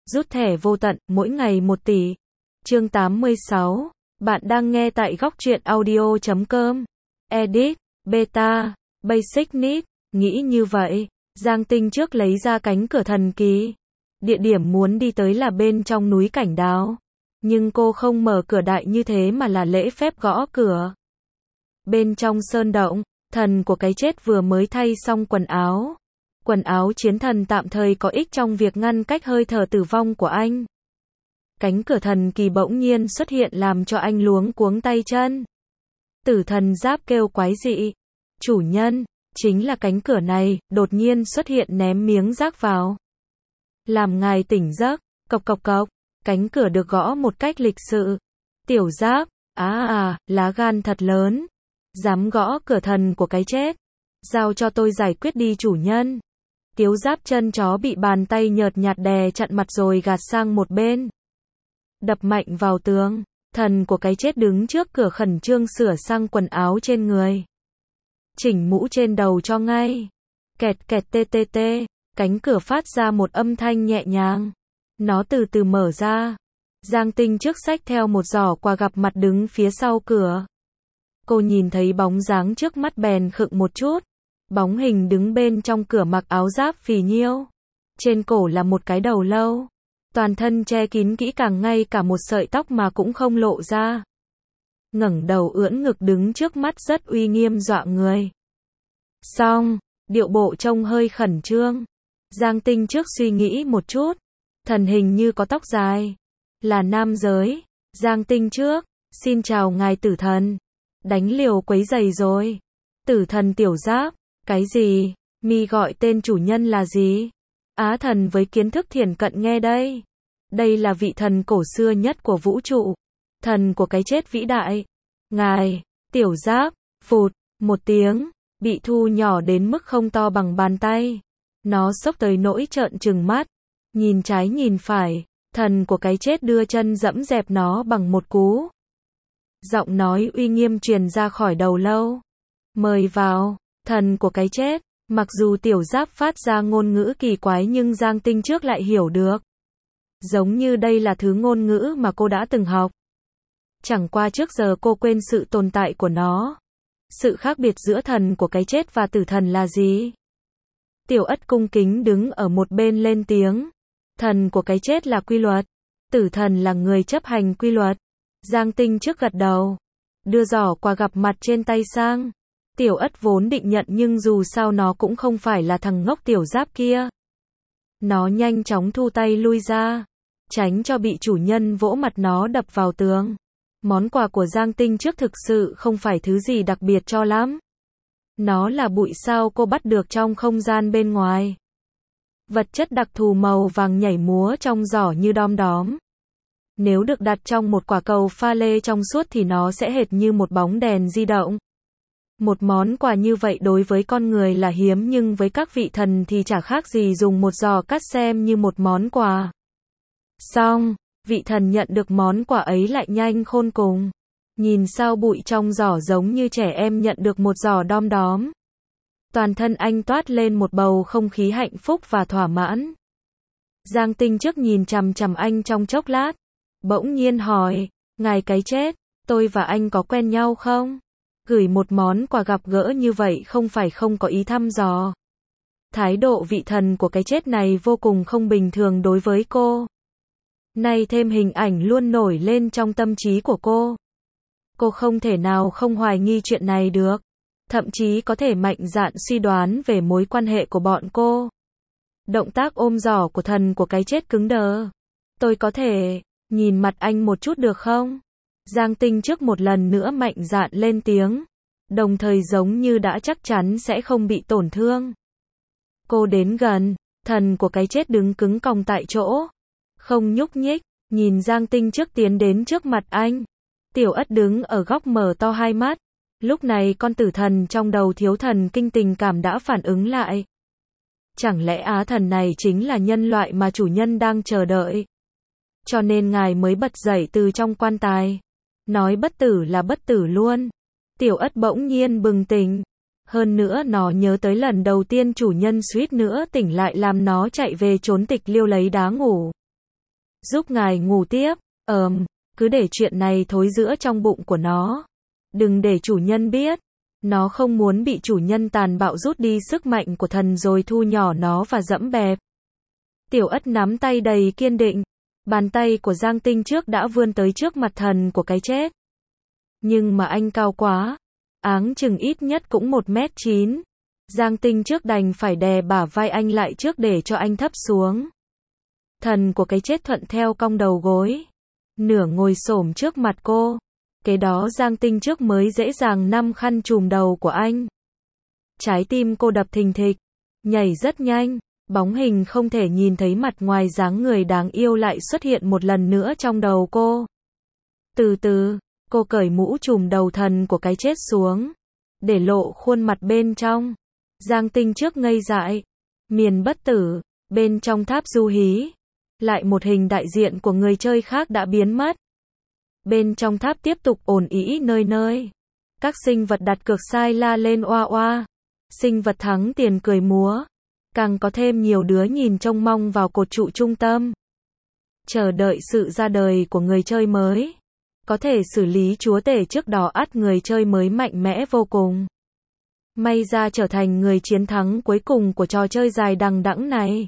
Rút thẻ vô tận, mỗi ngày 1 tỷ. Chương 86. Bạn đang nghe tại góc truyện audio.com. Edit, Beta, Basic Need. Nghĩ như vậy, Giang Tinh trước lấy ra cánh cửa thần kỳ. Địa điểm muốn đi tới là bên trong núi Cảnh Đáo. Nhưng cô không mở cửa đại như thế mà là lễ phép gõ cửa. Bên trong sơn động, thần của cái chết vừa mới thay xong quần áo. Quần áo chiến thần tạm thời có ích trong việc ngăn cách hơi thở tử vong của anh. Cánh cửa thần kỳ bỗng nhiên xuất hiện làm cho anh luống cuống tay chân. Tử thần giáp kêu quái dị. Chủ nhân, chính là cánh cửa này, đột nhiên xuất hiện ném miếng rác vào. Làm ngài tỉnh giấc, cộc cộc cộc, cánh cửa được gõ một cách lịch sự. Tiểu giáp, lá gan thật lớn. Dám gõ cửa thần của cái chết. Giao cho tôi giải quyết đi chủ nhân. Tiếu giáp chân chó bị bàn tay nhợt nhạt đè chặn mặt rồi gạt sang một bên. Đập mạnh vào tường, thần của cái chết đứng trước cửa khẩn trương sửa sang quần áo trên người. Chỉnh mũ trên đầu cho ngay. Kẹt kẹt tê tê tê, cánh cửa phát ra một âm thanh nhẹ nhàng. Nó từ từ mở ra. Giang Tinh trước xách theo một giỏ quà gặp mặt đứng phía sau cửa. Cô nhìn thấy bóng dáng trước mắt bèn khựng một chút. Bóng hình đứng bên trong cửa mặc áo giáp phì nhiêu. Trên cổ là một cái đầu lâu. Toàn thân che kín kỹ càng ngay cả một sợi tóc mà cũng không lộ ra. Ngẩng đầu ưỡn ngực đứng trước mắt rất uy nghiêm dọa người. Xong, điệu bộ trông hơi khẩn trương. Giang Tinh trước suy nghĩ một chút. Thần hình như có tóc dài. Là nam giới. Giang Tinh trước, xin chào ngài tử thần. Đánh liều quấy giày rồi. Tử thần tiểu giáp. Cái gì? Mi gọi tên chủ nhân là gì? Á thần với kiến thức thiển cận nghe đây. Đây là vị thần cổ xưa nhất của vũ trụ. Thần của cái chết vĩ đại. Ngài, tiểu giáp, phụt, một tiếng, bị thu nhỏ đến mức không to bằng bàn tay. Nó sốc tới nỗi trợn trừng mắt. Nhìn trái nhìn phải, thần của cái chết đưa chân dẫm dẹp nó bằng một cú. Giọng nói uy nghiêm truyền ra khỏi đầu lâu. Mời vào. Thần của cái chết, mặc dù tiểu giáp phát ra ngôn ngữ kỳ quái nhưng Giang Tinh trước lại hiểu được. Giống như đây là thứ ngôn ngữ mà cô đã từng học. Chẳng qua trước giờ cô quên sự tồn tại của nó. Sự khác biệt giữa thần của cái chết và tử thần là gì? Tiểu Ất cung kính đứng ở một bên lên tiếng. Thần của cái chết là quy luật. Tử thần là người chấp hành quy luật. Giang Tinh trước gật đầu. Đưa giỏ quà gặp mặt trên tay sang. Tiểu Ất vốn định nhận nhưng dù sao nó cũng không phải là thằng ngốc tiểu giáp kia. Nó nhanh chóng thu tay lui ra, tránh cho bị chủ nhân vỗ mặt nó đập vào tường. Món quà của Giang Tinh trước thực sự không phải thứ gì đặc biệt cho lắm. Nó là bụi sao cô bắt được trong không gian bên ngoài. Vật chất đặc thù màu vàng nhảy múa trong giỏ như đom đóm. Nếu được đặt trong một quả cầu pha lê trong suốt thì nó sẽ hệt như một bóng đèn di động. Một món quà như vậy đối với con người là hiếm nhưng với các vị thần thì chả khác gì dùng một giò cát xem như một món quà. Xong, vị thần nhận được món quà ấy lại nhanh khôn cùng. Nhìn sao bụi trong giỏ giống như trẻ em nhận được một giỏ đom đóm. Toàn thân anh toát lên một bầu không khí hạnh phúc và thỏa mãn. Giang Tinh trước nhìn chằm chằm anh trong chốc lát. Bỗng nhiên hỏi, ngài cái chết, tôi và anh có quen nhau không? Gửi một món quà gặp gỡ như vậy không phải không có ý thăm dò. Thái độ vị thần của cái chết này vô cùng không bình thường đối với cô. Nay thêm hình ảnh luôn nổi lên trong tâm trí của cô. Cô không thể nào không hoài nghi chuyện này được. Thậm chí có thể mạnh dạn suy đoán về mối quan hệ của bọn cô. Động tác ôm giỏ của thần của cái chết cứng đờ. Tôi có thể nhìn mặt anh một chút được không? Giang Tinh trước một lần nữa mạnh dạn lên tiếng. Đồng thời giống như đã chắc chắn sẽ không bị tổn thương. Cô đến gần, thần của cái chết đứng cứng còng tại chỗ. Không nhúc nhích, nhìn Giang Tinh trước tiến đến trước mặt anh. Tiểu Ất đứng ở góc mở to hai mắt. Lúc này con tử thần trong đầu thiếu thần kinh tình cảm đã phản ứng lại. Chẳng lẽ á thần này chính là nhân loại mà chủ nhân đang chờ đợi? Cho nên ngài mới bật dậy từ trong quan tài. Nói bất tử là bất tử luôn. Tiểu Ất bỗng nhiên bừng tỉnh. Hơn nữa nó nhớ tới lần đầu tiên chủ nhân suýt nữa tỉnh lại làm nó chạy về trốn tịch liêu lấy đá ngủ. Giúp ngài ngủ tiếp. Cứ để chuyện này thối rữa trong bụng của nó. Đừng để chủ nhân biết. Nó không muốn bị chủ nhân tàn bạo rút đi sức mạnh của thần rồi thu nhỏ nó và dẫm bẹp. Tiểu Ất nắm tay đầy kiên định. Bàn tay của Giang Tinh trước đã vươn tới trước mặt thần của cái chết. Nhưng mà anh cao quá. Áng chừng ít nhất cũng 1m9. Giang Tinh trước đành phải đè bả vai anh lại trước để cho anh thấp xuống. Thần của cái chết thuận theo cong đầu gối. Nửa ngồi xổm trước mặt cô. Kế đó Giang Tinh trước mới dễ dàng nắm khăn trùm đầu của anh. Trái tim cô đập thình thịch. Nhảy rất nhanh. Bóng hình không thể nhìn thấy mặt ngoài dáng người đáng yêu lại xuất hiện một lần nữa trong đầu cô. Từ từ, cô cởi mũ trùm đầu thần của cái chết xuống. Để lộ khuôn mặt bên trong. Giang Tinh trước ngây dại. Miền bất tử, bên trong tháp du hí. Lại một hình đại diện của người chơi khác đã biến mất. Bên trong tháp tiếp tục ồn ĩ nơi nơi. Các sinh vật đặt cược sai la lên oa oa. Sinh vật thắng tiền cười múa. Càng có thêm nhiều đứa nhìn trông mong vào cột trụ trung tâm. Chờ đợi sự ra đời của người chơi mới. Có thể xử lý chúa tể trước đó ắt người chơi mới mạnh mẽ vô cùng. May ra trở thành người chiến thắng cuối cùng của trò chơi dài đằng đẵng này.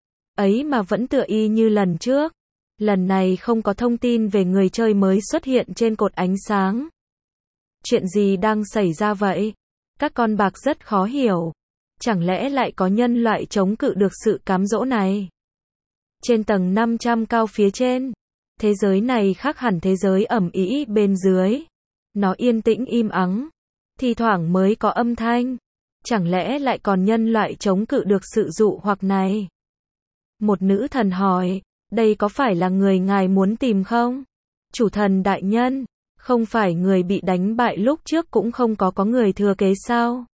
Ấy mà vẫn tựa y như lần trước. Lần này không có thông tin về người chơi mới xuất hiện trên cột ánh sáng. Chuyện gì đang xảy ra vậy? Các con bạc rất khó hiểu. Chẳng lẽ lại có nhân loại chống cự được sự cám dỗ này? Trên tầng 500 cao phía trên, thế giới này khác hẳn thế giới ầm ĩ bên dưới. Nó yên tĩnh im ắng, thi thoảng mới có âm thanh. Chẳng lẽ lại còn nhân loại chống cự được sự dụ hoặc này? Một nữ thần hỏi, đây có phải là người ngài muốn tìm không? Chủ thần đại nhân, không phải người bị đánh bại lúc trước cũng không có người thừa kế sao?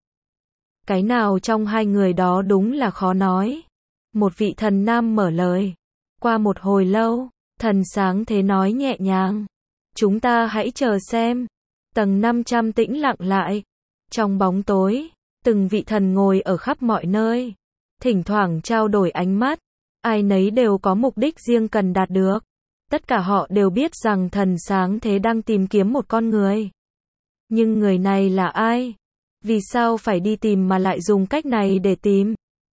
Cái nào trong hai người đó đúng là khó nói. Một vị thần nam mở lời. Qua một hồi lâu, thần sáng thế nói nhẹ nhàng. Chúng ta hãy chờ xem. Tầng 500 tĩnh lặng lại. Trong bóng tối, từng vị thần ngồi ở khắp mọi nơi. Thỉnh thoảng trao đổi ánh mắt. Ai nấy đều có mục đích riêng cần đạt được. Tất cả họ đều biết rằng thần sáng thế đang tìm kiếm một con người. Nhưng người này là ai? Vì sao phải đi tìm mà lại dùng cách này để tìm?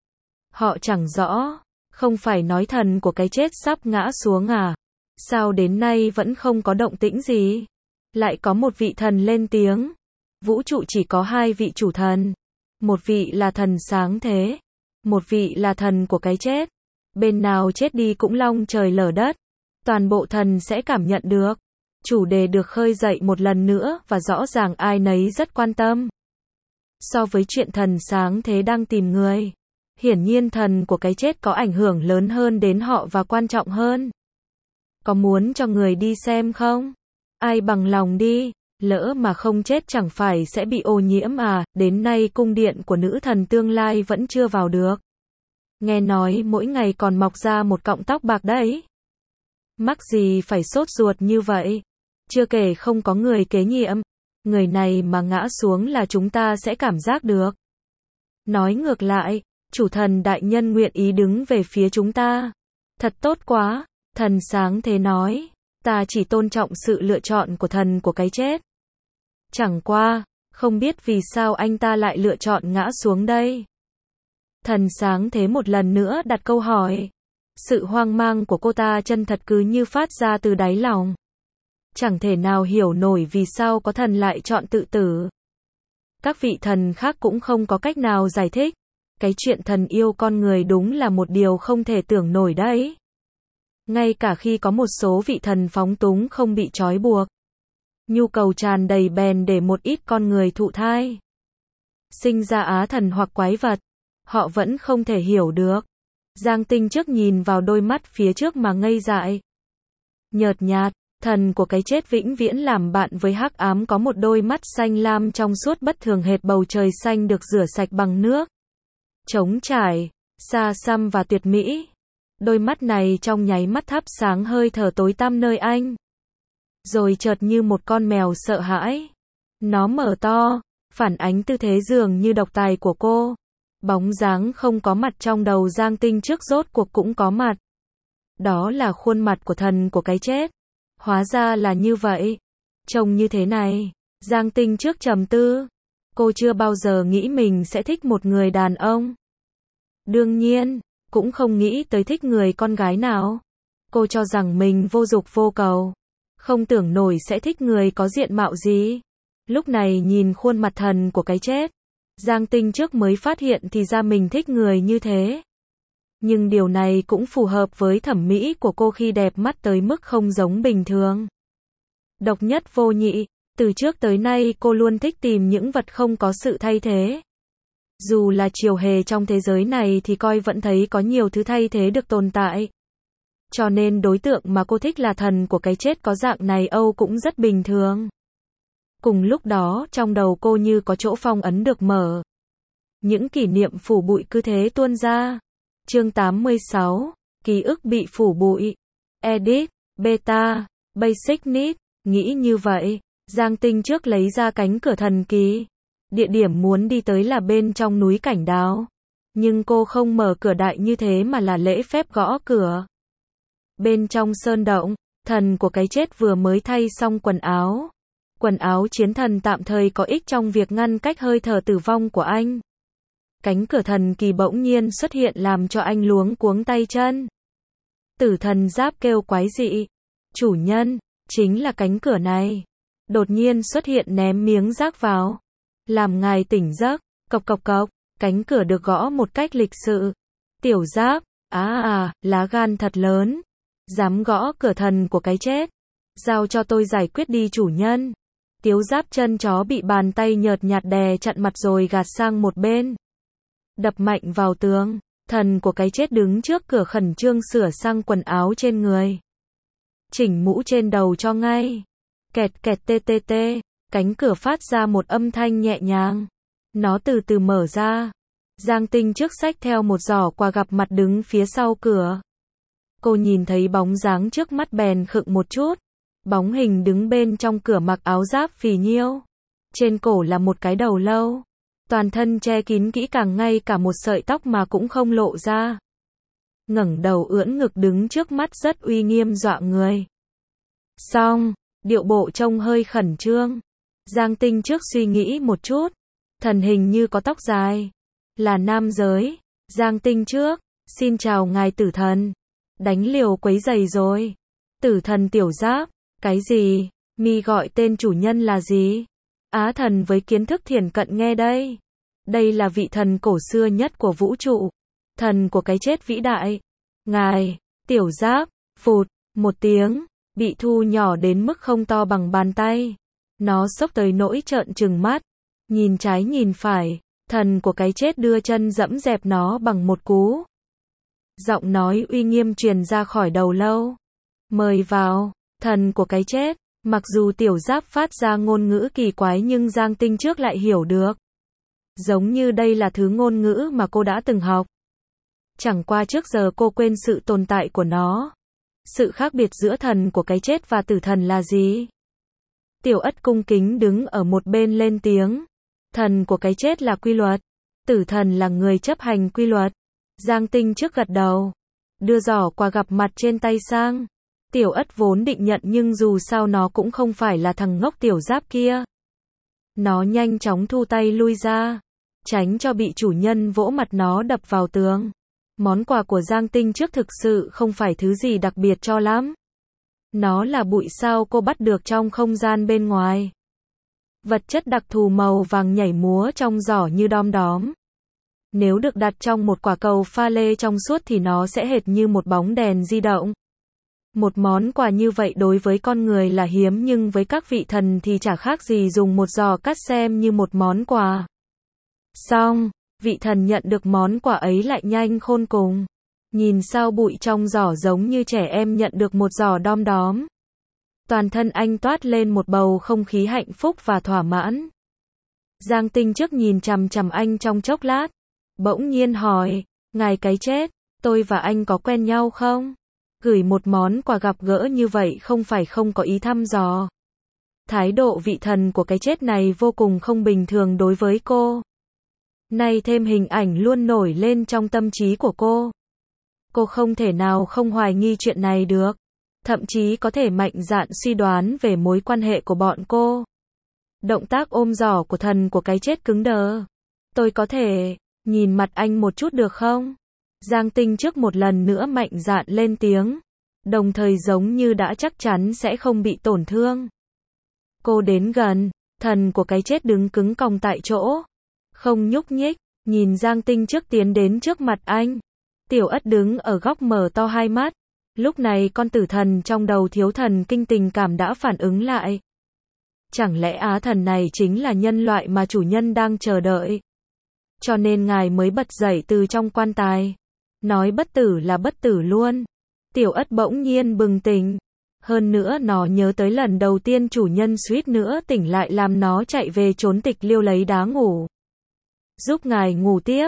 Họ chẳng rõ. Không phải nói thần của cái chết sắp ngã xuống à? Sao đến nay vẫn không có động tĩnh gì? Lại có một vị thần lên tiếng. Vũ trụ chỉ có hai vị chủ thần. Một vị là thần sáng thế. Một vị là thần của cái chết. Bên nào chết đi cũng long trời lở đất. Toàn bộ thần sẽ cảm nhận được. Chủ đề được khơi dậy một lần nữa và rõ ràng ai nấy rất quan tâm. So với chuyện thần sáng thế đang tìm người, hiển nhiên thần của cái chết có ảnh hưởng lớn hơn đến họ và quan trọng hơn. Có muốn cho người đi xem không? Ai bằng lòng đi, lỡ mà không chết chẳng phải sẽ bị ô nhiễm à? Đến nay cung điện của nữ thần tương lai vẫn chưa vào được. Nghe nói mỗi ngày còn mọc ra một cọng tóc bạc đấy. Mắc gì phải sốt ruột như vậy? Chưa kể không có người kế nhiệm. Người này mà ngã xuống là chúng ta sẽ cảm giác được. Nói ngược lại, chủ thần đại nhân nguyện ý đứng về phía chúng ta. Thật tốt quá, thần sáng thế nói. Ta chỉ tôn trọng sự lựa chọn của thần của cái chết. Chẳng qua, không biết vì sao anh ta lại lựa chọn ngã xuống đây. Thần sáng thế một lần nữa đặt câu hỏi. Sự hoang mang của cô ta chân thật cứ như phát ra từ đáy lòng. Chẳng thể nào hiểu nổi vì sao có thần lại chọn tự tử. Các vị thần khác cũng không có cách nào giải thích. Cái chuyện thần yêu con người đúng là một điều không thể tưởng nổi đấy. Ngay cả khi có một số vị thần phóng túng không bị trói buộc. Nhu cầu tràn đầy bèn để một ít con người thụ thai. Sinh ra á thần hoặc quái vật. Họ vẫn không thể hiểu được. Giang Tinh trước nhìn vào đôi mắt phía trước mà ngây dại. Nhợt nhạt. Thần của cái chết vĩnh viễn làm bạn với hắc ám có một đôi mắt xanh lam trong suốt bất thường hệt bầu trời xanh được rửa sạch bằng nước. Trống trải, xa xăm và tuyệt mỹ. Đôi mắt này trong nháy mắt thắp sáng hơi thở tối tăm nơi anh. Rồi chợt như một con mèo sợ hãi. Nó mở to, phản ánh tư thế dường như độc tài của cô. Bóng dáng không có mặt trong đầu Giang Tinh trước rốt cuộc cũng có mặt. Đó là khuôn mặt của thần của cái chết. Hóa ra là như vậy. Trông như thế này. Giang Tinh trước trầm tư. Cô chưa bao giờ nghĩ mình sẽ thích một người đàn ông. Đương nhiên, cũng không nghĩ tới thích người con gái nào. Cô cho rằng mình vô dục vô cầu. Không tưởng nổi sẽ thích người có diện mạo gì. Lúc này nhìn khuôn mặt thần của cái chết. Giang Tinh trước mới phát hiện thì ra mình thích người như thế. Nhưng điều này cũng phù hợp với thẩm mỹ của cô khi đẹp mắt tới mức không giống bình thường. Độc nhất vô nhị, từ trước tới nay cô luôn thích tìm những vật không có sự thay thế. Dù là triều hề trong thế giới này thì coi vẫn thấy có nhiều thứ thay thế được tồn tại. Cho nên đối tượng mà cô thích là thần của cái chết có dạng này cũng rất bình thường. Cùng lúc đó, trong đầu cô như có chỗ phong ấn được mở. Những kỷ niệm phủ bụi cứ thế tuôn ra. Chương 86, ký ức bị phủ bụi. Edit, Beta, Basic Need, nghĩ như vậy. Giang Tinh trước lấy ra cánh cửa thần kỳ. Địa điểm muốn đi tới là bên trong núi Cảnh Đào. Nhưng cô không mở cửa đại như thế mà là lễ phép gõ cửa. Bên trong sơn động, thần của cái chết vừa mới thay xong quần áo. Quần áo chiến thần tạm thời có ích trong việc ngăn cách hơi thở tử vong của anh. Cánh cửa thần kỳ bỗng nhiên xuất hiện làm cho anh luống cuống tay chân. Tử thần giáp kêu quái dị. Chủ nhân, chính là cánh cửa này. Đột nhiên xuất hiện ném miếng rác vào. Làm ngài tỉnh giấc, cộc cộc cộc, cánh cửa được gõ một cách lịch sự. Tiểu giáp, lá gan thật lớn. Dám gõ cửa thần của cái chết. Giao cho tôi giải quyết đi chủ nhân. Tiếu giáp chân chó bị bàn tay nhợt nhạt đè chặn mặt rồi gạt sang một bên. Đập mạnh vào tường, thần của cái chết đứng trước cửa khẩn trương sửa sang quần áo trên người. Chỉnh mũ trên đầu cho ngay. Kẹt kẹt tê tê tê, cánh cửa phát ra một âm thanh nhẹ nhàng. Nó từ từ mở ra. Giang Tinh trước xách theo một giỏ quà gặp mặt đứng phía sau cửa. Cô nhìn thấy bóng dáng trước mắt bèn khựng một chút. Bóng hình đứng bên trong cửa mặc áo giáp phì nhiêu. Trên cổ là một cái đầu lâu. Toàn thân che kín kỹ càng ngay cả một sợi tóc mà cũng không lộ ra. Ngẩng đầu ưỡn ngực đứng trước mắt rất uy nghiêm dọa người. Xong, điệu bộ trông hơi khẩn trương. Giang Tinh trước suy nghĩ một chút. Thần hình như có tóc dài. Là nam giới. Giang Tinh trước, xin chào ngài tử thần. Đánh liều quấy giày rồi. Tử thần tiểu giáp. Cái gì? Mi gọi tên chủ nhân là gì? Á thần với kiến thức thiển cận nghe đây. Đây là vị thần cổ xưa nhất của vũ trụ. Thần của cái chết vĩ đại. Ngài, tiểu giáp, phụt, một tiếng, bị thu nhỏ đến mức không to bằng bàn tay. Nó sốc tới nỗi trợn trừng mắt. Nhìn trái nhìn phải, thần của cái chết đưa chân dẫm dẹp nó bằng một cú. Giọng nói uy nghiêm truyền ra khỏi đầu lâu. Mời vào. Thần của cái chết, mặc dù tiểu giáp phát ra ngôn ngữ kỳ quái nhưng Giang Tinh trước lại hiểu được. Giống như đây là thứ ngôn ngữ mà cô đã từng học. Chẳng qua trước giờ cô quên sự tồn tại của nó. Sự khác biệt giữa thần của cái chết và tử thần là gì? Tiểu Ất cung kính đứng ở một bên lên tiếng. Thần của cái chết là quy luật. Tử thần là người chấp hành quy luật. Giang Tinh trước gật đầu. Đưa giỏ quà gặp mặt trên tay sang. Tiểu Ất vốn định nhận nhưng dù sao nó cũng không phải là thằng ngốc tiểu giáp kia. Nó nhanh chóng thu tay lui ra. Tránh cho bị chủ nhân vỗ mặt nó đập vào tường. Món quà của Giang Tinh trước thực sự không phải thứ gì đặc biệt cho lắm. Nó là bụi sao cô bắt được trong không gian bên ngoài. Vật chất đặc thù màu vàng nhảy múa trong giỏ như đom đóm. Nếu được đặt trong một quả cầu pha lê trong suốt thì nó sẽ hệt như một bóng đèn di động. Một món quà như vậy đối với con người là hiếm nhưng với các vị thần thì chả khác gì dùng một giò cát xem như một món quà. Xong, vị thần nhận được món quà ấy lại nhanh khôn cùng. Nhìn sao bụi trong giỏ giống như trẻ em nhận được một giỏ đom đóm. Toàn thân anh toát lên một bầu không khí hạnh phúc và thỏa mãn. Giang Tinh trước nhìn chằm chằm anh trong chốc lát. Bỗng nhiên hỏi, ngài cái chết, tôi và anh có quen nhau không? Gửi một món quà gặp gỡ như vậy không phải không có ý thăm dò. Thái độ vị thần của cái chết này vô cùng không bình thường đối với cô. Nay thêm hình ảnh luôn nổi lên trong tâm trí của cô. Cô không thể nào không hoài nghi chuyện này được. Thậm chí có thể mạnh dạn suy đoán về mối quan hệ của bọn cô. Động tác ôm giỏ của thần của cái chết cứng đờ. Tôi có thể nhìn mặt anh một chút được không? Giang Tinh trước một lần nữa mạnh dạn lên tiếng. Đồng thời giống như đã chắc chắn sẽ không bị tổn thương. Cô đến gần, thần của cái chết đứng cứng còng tại chỗ. Không nhúc nhích, nhìn Giang Tinh trước tiến đến trước mặt anh. Tiểu Ất đứng ở góc mở to hai mắt. Lúc này con tử thần trong đầu thiếu thần kinh tình cảm đã phản ứng lại. Chẳng lẽ á thần này chính là nhân loại mà chủ nhân đang chờ đợi? Cho nên ngài mới bật dậy từ trong quan tài. Nói bất tử là bất tử luôn. Tiểu Ất bỗng nhiên bừng tỉnh. Hơn nữa nó nhớ tới lần đầu tiên chủ nhân suýt nữa tỉnh lại làm nó chạy về trốn tịch liêu lấy đá ngủ. Giúp ngài ngủ tiếp,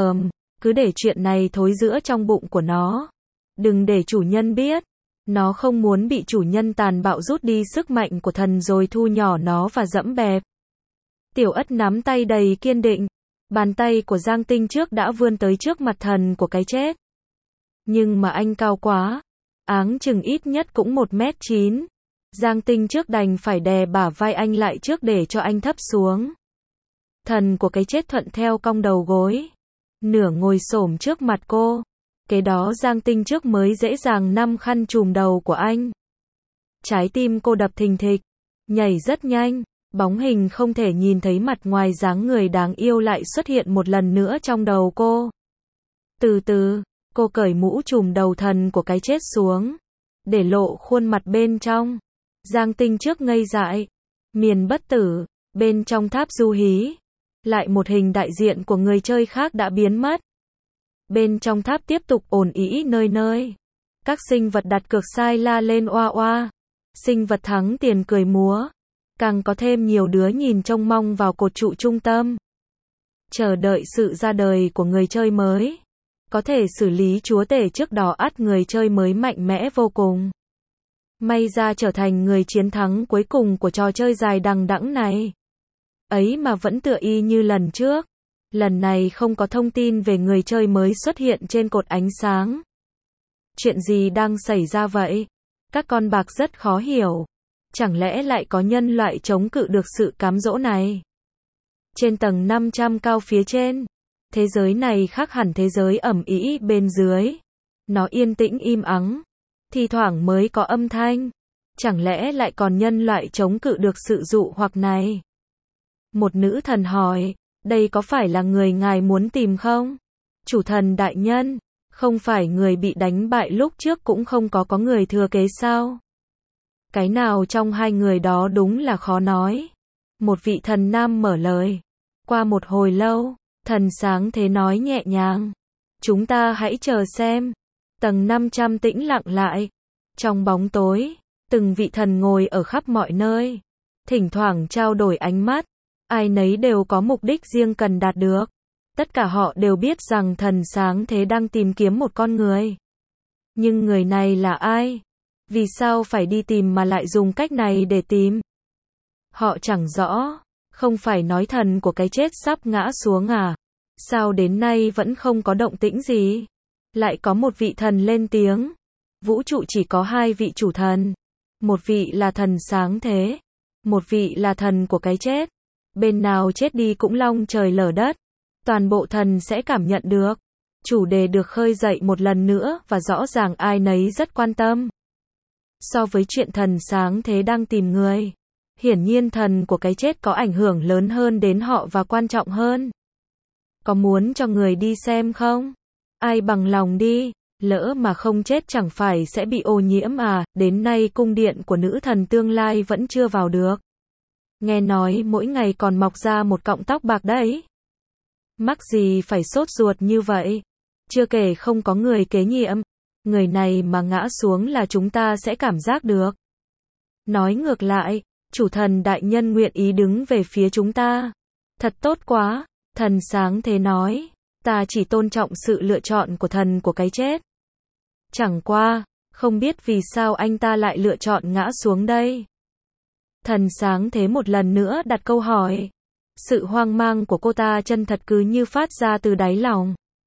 cứ để chuyện này thối rữa trong bụng của nó. Đừng để chủ nhân biết. Nó không muốn bị chủ nhân tàn bạo rút đi sức mạnh của thần rồi thu nhỏ nó và dẫm bẹp. Tiểu Ất nắm tay đầy kiên định. Bàn tay của Giang Tinh trước đã vươn tới trước mặt thần của cái chết. Nhưng mà anh cao quá. Áng chừng ít nhất cũng 1m9. Giang Tinh trước đành phải đè bả vai anh lại trước để cho anh thấp xuống. Thần của cái chết thuận theo cong đầu gối. Nửa ngồi xổm trước mặt cô. Kế đó Giang Tinh trước mới dễ dàng nắm khăn trùm đầu của anh. Trái tim cô đập thình thịch. Nhảy rất nhanh. Bóng hình không thể nhìn thấy mặt ngoài dáng người đáng yêu lại xuất hiện một lần nữa trong đầu cô. Từ từ, cô cởi mũ trùm đầu thần của cái chết xuống. Để lộ khuôn mặt bên trong. Giang Tinh trước ngây dại. Miền bất tử, bên trong tháp du hí. Lại một hình đại diện của người chơi khác đã biến mất. Bên trong tháp tiếp tục ồn ĩ nơi nơi. Các sinh vật đặt cược sai la lên oa oa. Sinh vật thắng tiền cười múa. Càng có thêm nhiều đứa nhìn trông mong vào cột trụ trung tâm. Chờ đợi sự ra đời của người chơi mới. Có thể xử lý chúa tể trước đó ắt người chơi mới mạnh mẽ vô cùng. May ra trở thành người chiến thắng cuối cùng của trò chơi dài đằng đẵng này. Ấy mà vẫn tựa y như lần trước. Lần này không có thông tin về người chơi mới xuất hiện trên cột ánh sáng. Chuyện gì đang xảy ra vậy? Các con bạc rất khó hiểu. Chẳng lẽ lại có nhân loại chống cự được sự cám dỗ này? Trên tầng 500 cao phía trên, thế giới này khác hẳn thế giới ầm ĩ bên dưới. Nó yên tĩnh im ắng, thi thoảng mới có âm thanh. Chẳng lẽ lại còn nhân loại chống cự được sự dụ hoặc này? Một nữ thần hỏi, đây có phải là người ngài muốn tìm không? Chủ thần đại nhân, không phải người bị đánh bại lúc trước cũng không có người thừa kế sao? Cái nào trong hai người đó đúng là khó nói. Một vị thần nam mở lời. Qua một hồi lâu, thần sáng thế nói nhẹ nhàng. Chúng ta hãy chờ xem. Tầng 500 tĩnh lặng lại. Trong bóng tối, từng vị thần ngồi ở khắp mọi nơi. Thỉnh thoảng trao đổi ánh mắt. Ai nấy đều có mục đích riêng cần đạt được. Tất cả họ đều biết rằng thần sáng thế đang tìm kiếm một con người. Nhưng người này là ai? Vì sao phải đi tìm mà lại dùng cách này để tìm? Họ chẳng rõ. Không phải nói thần của cái chết sắp ngã xuống à? Sao đến nay vẫn không có động tĩnh gì? Lại có một vị thần lên tiếng. Vũ trụ chỉ có hai vị chủ thần. Một vị là thần sáng thế. Một vị là thần của cái chết. Bên nào chết đi cũng long trời lở đất. Toàn bộ thần sẽ cảm nhận được. Chủ đề được khơi dậy một lần nữa và rõ ràng ai nấy rất quan tâm. So với chuyện thần sáng thế đang tìm người, hiển nhiên thần của cái chết có ảnh hưởng lớn hơn đến họ và quan trọng hơn. Có muốn cho người đi xem không? Ai bằng lòng đi, lỡ mà không chết chẳng phải sẽ bị ô nhiễm à? Đến nay cung điện của nữ thần tương lai vẫn chưa vào được. Nghe nói mỗi ngày còn mọc ra một cọng tóc bạc đấy. Mắc gì phải sốt ruột như vậy? Chưa kể không có người kế nhiệm. Người này mà ngã xuống là chúng ta sẽ cảm giác được. Nói ngược lại, chủ thần đại nhân nguyện ý đứng về phía chúng ta. Thật tốt quá, thần sáng thế nói. Ta chỉ tôn trọng sự lựa chọn của thần của cái chết. Chẳng qua, không biết vì sao anh ta lại lựa chọn ngã xuống đây. Thần sáng thế một lần nữa đặt câu hỏi. Sự hoang mang của cô ta chân thật cứ như phát ra từ đáy lòng.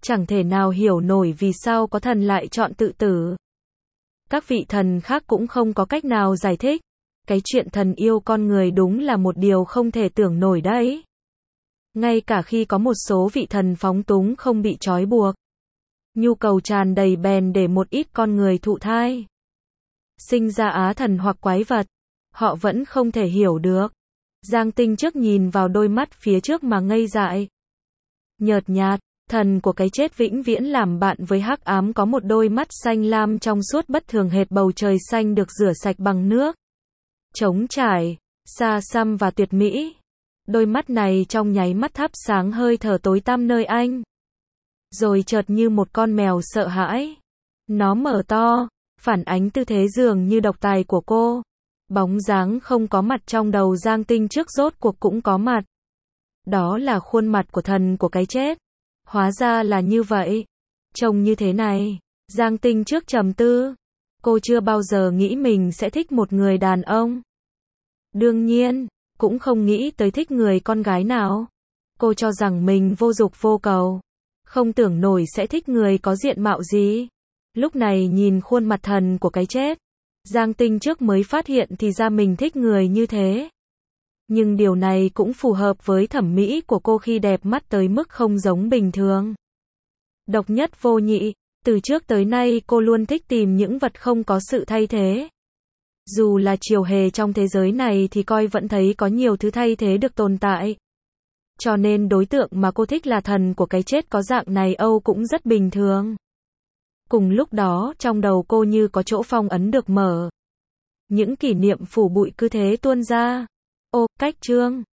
chẳng thể nào hiểu nổi vì sao có thần lại chọn tự tử. Các vị thần khác cũng không có cách nào giải thích. Cái chuyện thần yêu con người đúng là một điều không thể tưởng nổi đấy. Ngay cả khi có một số vị thần phóng túng không bị trói buộc, nhu cầu tràn đầy bèn để một ít con người thụ thai, sinh ra á thần hoặc quái vật, họ vẫn không thể hiểu được. Giang Tinh trước nhìn vào đôi mắt phía trước mà ngây dại. Nhợt nhạt, thần của cái chết vĩnh viễn làm bạn với hắc ám, có một đôi mắt xanh lam trong suốt bất thường hệt bầu trời xanh được rửa sạch bằng nước. Trống trải, xa xăm và tuyệt mỹ. Đôi mắt này trong nháy mắt thắp sáng hơi thở tối tăm nơi anh. Rồi chợt như một con mèo sợ hãi. Nó mở to, phản ánh tư thế dường như độc tài của cô. Bóng dáng không có mặt trong đầu Giang Tinh trước rốt cuộc cũng có mặt. Đó là khuôn mặt của thần của cái chết. Hóa ra là như vậy. Trông như thế này. Giang Tinh trước trầm tư. Cô chưa bao giờ nghĩ mình sẽ thích một người đàn ông. Đương nhiên, cũng không nghĩ tới thích người con gái nào. Cô cho rằng mình vô dục vô cầu. Không tưởng nổi sẽ thích người có diện mạo gì. Lúc này nhìn khuôn mặt thần của cái chết, Giang Tinh trước mới phát hiện thì ra mình thích người như thế. Nhưng điều này cũng phù hợp với thẩm mỹ của cô khi đẹp mắt tới mức không giống bình thường. Độc nhất vô nhị, từ trước tới nay cô luôn thích tìm những vật không có sự thay thế. Dù là triều hề trong thế giới này thì coi vẫn thấy có nhiều thứ thay thế được tồn tại. Cho nên đối tượng mà cô thích là thần của cái chết có dạng này Âu cũng rất bình thường. Cùng lúc đó, trong đầu cô như có chỗ phong ấn được mở. Những kỷ niệm phủ bụi cứ thế tuôn ra. Ô, cách chương.